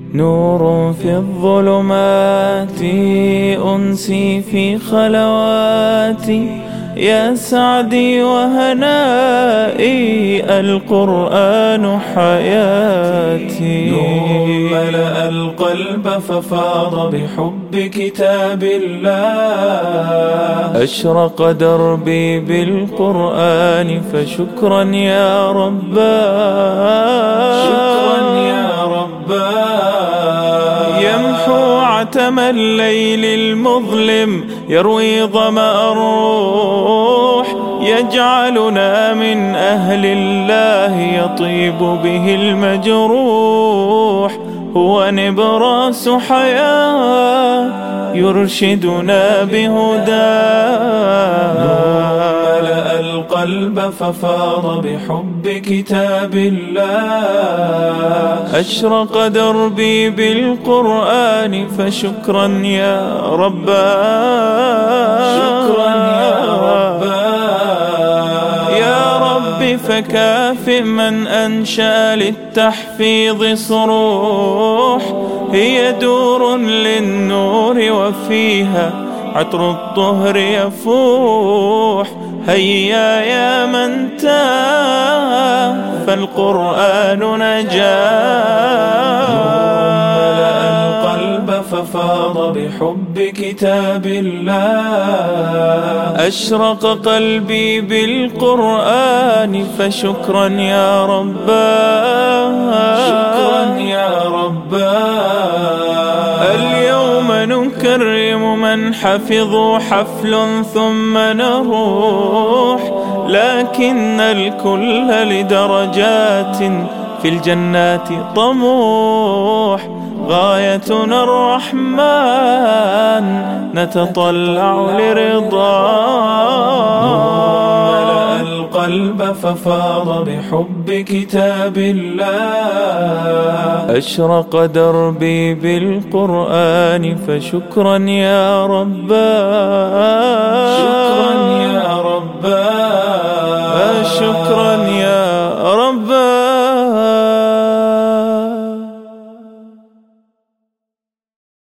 نور في الظلمات، أنسي في خلواتي، يا سعدي وهنائي، القرآن حياتي. نور ملأ القلب ففاض بحب كتاب الله، أشرق دربي بالقرآن فشكرا يا رباه، شكرا يا رباه. يمحو عتم الليل المظلم، يروي ظمأ الروح، يجعلنا من أهل الله، يطيب به المجروح. هو نبراس حياة يرشدنا بهداه، ملأ القلب ففاض بحب كتاب الله، أشرق دربي بالقرآن فشكرا يا رباه، شكرا يا رباه. يا رب فكافئ من أنشأ للتحفيظ صروح، هي دور للنور وفيها عطر الطهر يفوح. هيا يا من تاه فالقرآن نجاه، ملأ القلب ففاض بحب كتاب الله، أشرق قلبي بالقرآن فشكرا يا رباه، شكرا يا رباه. اليوم نكرم من حفظوا حفل ثم نروح، لكن الكل لدرجات في الجنات طموح. غايتنا الرحمن نتطلع لرضاه، ملأ القلب ففاض بحب كتاب الله، أشرق دربي بالقرآن فشكرا يا رباه، شكرا يا رباه. شكرا